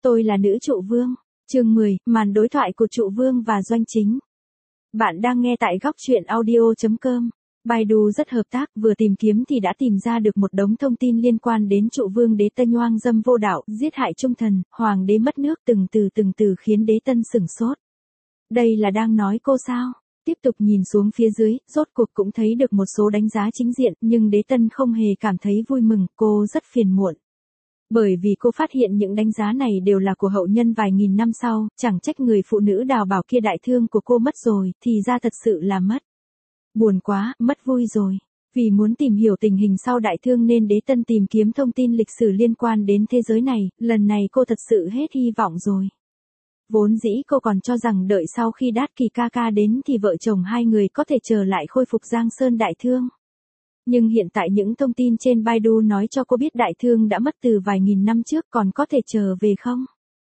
Tôi là nữ trụ vương. Chương 10, màn đối thoại của trụ vương và Doanh Chính. Bạn đang nghe tại góc truyện audio.com. Baidu rất hợp tác, vừa tìm kiếm thì đã tìm ra được một đống thông tin liên quan đến trụ vương Đế Tân oang dâm vô đạo, giết hại trung thần, hoàng đế mất nước từng từ khiến Đế Tân sửng sốt. Đây là đang nói cô sao? Tiếp tục nhìn xuống phía dưới, rốt cuộc cũng thấy được một số đánh giá chính diện, nhưng Đế Tân không hề cảm thấy vui mừng, cô rất phiền muộn. Bởi vì cô phát hiện những đánh giá này đều là của hậu nhân vài nghìn năm sau, chẳng trách người phụ nữ đào bảo kia đại thương của cô mất rồi, thì ra thật sự là mất. Buồn quá, mất vui rồi. Vì muốn tìm hiểu tình hình sau đại thương nên Đế Tân tìm kiếm thông tin lịch sử liên quan đến thế giới này, lần này cô thật sự hết hy vọng rồi. Vốn dĩ cô còn cho rằng đợi sau khi Đát Kỳ ca ca đến thì vợ chồng hai người có thể trở lại khôi phục Giang Sơn đại thương. Nhưng hiện tại những thông tin trên Baidu nói cho cô biết đại thương đã mất từ vài nghìn năm trước, còn có thể trở về không?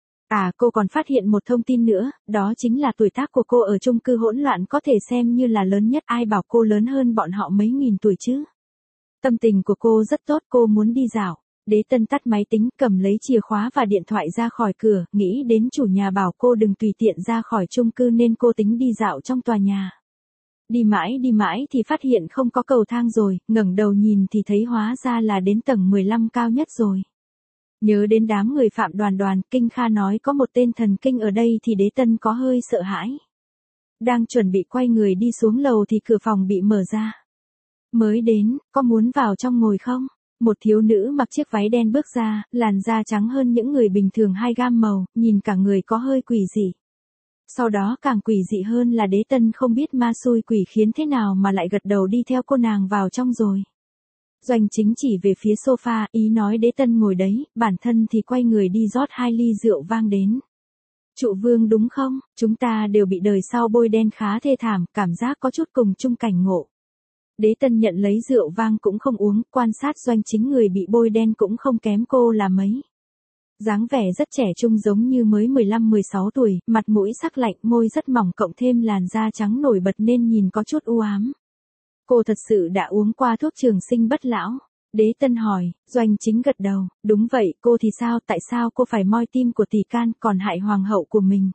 Cô còn phát hiện một thông tin nữa, đó chính là tuổi tác của cô ở chung cư hỗn loạn có thể xem như là lớn nhất, ai bảo cô lớn hơn bọn họ mấy nghìn tuổi chứ. Tâm tình của cô rất tốt, cô muốn đi dạo. Đế Tân tắt máy tính, cầm lấy chìa khóa và điện thoại ra khỏi cửa, nghĩ đến chủ nhà bảo cô đừng tùy tiện ra khỏi chung cư nên cô tính đi dạo trong tòa nhà. Đi mãi thì phát hiện không có cầu thang rồi, ngẩng đầu nhìn thì thấy hóa ra là đến tầng 15 cao nhất rồi. Nhớ đến đám người Phạm Đoàn, Kinh Kha nói có một tên thần kinh ở đây thì Đế Tân có hơi sợ hãi. Đang chuẩn bị quay người đi xuống lầu thì cửa phòng bị mở ra. Mới đến, có muốn vào trong ngồi không? Một thiếu nữ mặc chiếc váy đen bước ra, làn da trắng hơn những người bình thường 2 gam màu, nhìn cả người có hơi quỷ dị. Sau đó càng quỷ dị hơn là Đế Tân không biết ma xui quỷ khiến thế nào mà lại gật đầu đi theo cô nàng vào trong rồi. Doanh Chính chỉ về phía sofa, ý nói Đế Tân ngồi đấy, bản thân thì quay người đi rót 2 ly rượu vang đến. Trụ vương đúng không? Chúng ta đều bị đời sau bôi đen khá thê thảm, cảm giác có chút cùng chung cảnh ngộ. Đế Tân nhận lấy rượu vang cũng không uống, quan sát Doanh Chính người bị bôi đen cũng không kém cô là mấy. Dáng vẻ rất trẻ trung giống như mới 15-16 tuổi, mặt mũi sắc lạnh, môi rất mỏng cộng thêm làn da trắng nổi bật nên nhìn có chút u ám. Cô thật sự đã uống qua thuốc trường sinh bất lão? Đế Tân hỏi. Doanh Chính gật đầu, đúng vậy, cô thì sao, tại sao cô phải moi tim của Tỷ Can còn hại hoàng hậu của mình?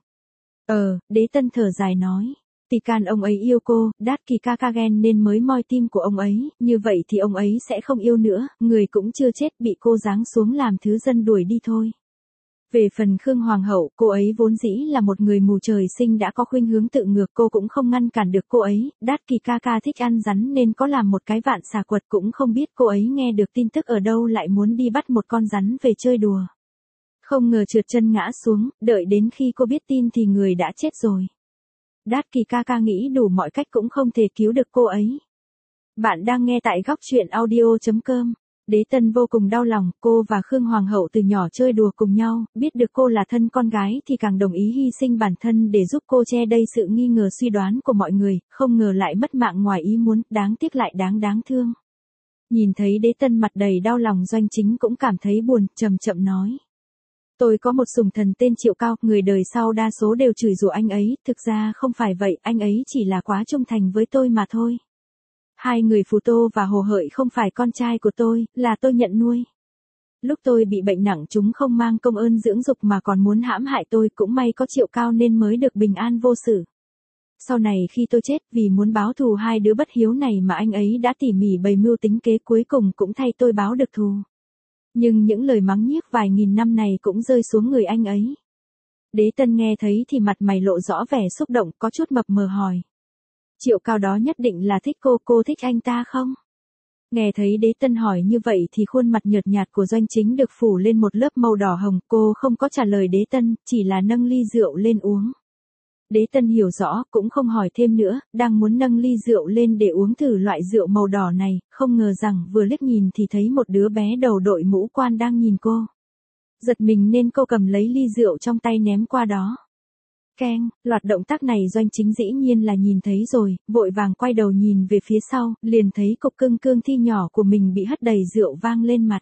Đế Tân thở dài nói. Tỷ Can ông ấy yêu cô, Đát Kỳ ca ca ghen nên mới moi tim của ông ấy, như vậy thì ông ấy sẽ không yêu nữa, người cũng chưa chết bị cô giáng xuống làm thứ dân đuổi đi thôi. Về phần Khương Hoàng hậu, cô ấy vốn dĩ là một người mù trời sinh đã có khuynh hướng tự ngược, cô cũng không ngăn cản được cô ấy, Đát Kỳ ca ca thích ăn rắn nên có làm một cái vạn xà quật, cũng không biết cô ấy nghe được tin tức ở đâu lại muốn đi bắt một con rắn về chơi đùa. Không ngờ trượt chân ngã xuống, đợi đến khi cô biết tin thì người đã chết rồi. Đát Kỳ ca ca nghĩ đủ mọi cách cũng không thể cứu được cô ấy. Bạn đang nghe tại góc truyện audio.com. Đế Tân vô cùng đau lòng, cô và Khương Hoàng hậu từ nhỏ chơi đùa cùng nhau, biết được cô là thân con gái thì càng đồng ý hy sinh bản thân để giúp cô che đây sự nghi ngờ suy đoán của mọi người, không ngờ lại mất mạng ngoài ý muốn, đáng tiếc lại đáng thương. Nhìn thấy Đế Tân mặt đầy đau lòng, Doanh Chính cũng cảm thấy buồn, chậm nói. Tôi có một sủng thần tên Triệu Cao, người đời sau đa số đều chửi rủa anh ấy, thực ra không phải vậy, anh ấy chỉ là quá trung thành với tôi mà thôi. 2 người Phù Tô và Hồ Hợi không phải con trai của tôi, là tôi nhận nuôi. Lúc tôi bị bệnh nặng chúng không mang công ơn dưỡng dục mà còn muốn hãm hại tôi, cũng may có Triệu Cao nên mới được bình an vô sự. Sau này khi tôi chết vì muốn báo thù 2 đứa bất hiếu này mà anh ấy đã tỉ mỉ bày mưu tính kế, cuối cùng cũng thay tôi báo được thù. Nhưng những lời mắng nhiếc vài nghìn năm này cũng rơi xuống người anh ấy. Đế Tân nghe thấy thì mặt mày lộ rõ vẻ xúc động, có chút mập mờ hỏi. Triệu Cao đó nhất định là thích cô thích anh ta không? Nghe thấy Đế Tân hỏi như vậy thì khuôn mặt nhợt nhạt của Doanh Chính được phủ lên một lớp màu đỏ hồng, cô không có trả lời Đế Tân, chỉ là nâng ly rượu lên uống. Đế Tân hiểu rõ, cũng không hỏi thêm nữa, đang muốn nâng ly rượu lên để uống thử loại rượu màu đỏ này, không ngờ rằng vừa liếc nhìn thì thấy một đứa bé đầu đội mũ quan đang nhìn cô. Giật mình nên cô cầm lấy ly rượu trong tay ném qua đó. Keng, loạt động tác này Doanh Chính dĩ nhiên là nhìn thấy rồi, vội vàng quay đầu nhìn về phía sau, liền thấy cục cương thi nhỏ của mình bị hất đầy rượu vang lên mặt.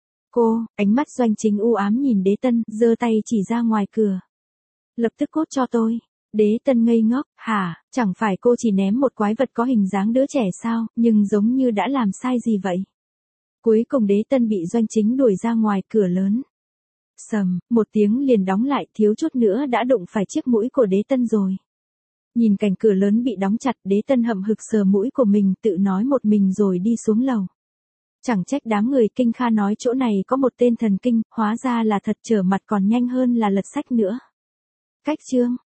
Ánh mắt Doanh Chính u ám nhìn Đế Tân, giơ tay chỉ ra ngoài cửa. Lập tức cốt cho tôi. Đế Tân ngây ngốc, hả, chẳng phải cô chỉ ném một quái vật có hình dáng đứa trẻ sao, nhưng giống như đã làm sai gì vậy? Cuối cùng Đế Tân bị Doanh Chính đuổi ra ngoài cửa lớn. Sầm, một tiếng liền đóng lại, thiếu chút nữa đã đụng phải chiếc mũi của Đế Tân rồi. Nhìn cảnh cửa lớn bị đóng chặt, Đế Tân hậm hực sờ mũi của mình, tự nói một mình rồi đi xuống lầu. Chẳng trách đám người Kinh Kha nói chỗ này có một tên thần kinh, hóa ra là thật, trở mặt còn nhanh hơn là lật sách nữa. Cách chương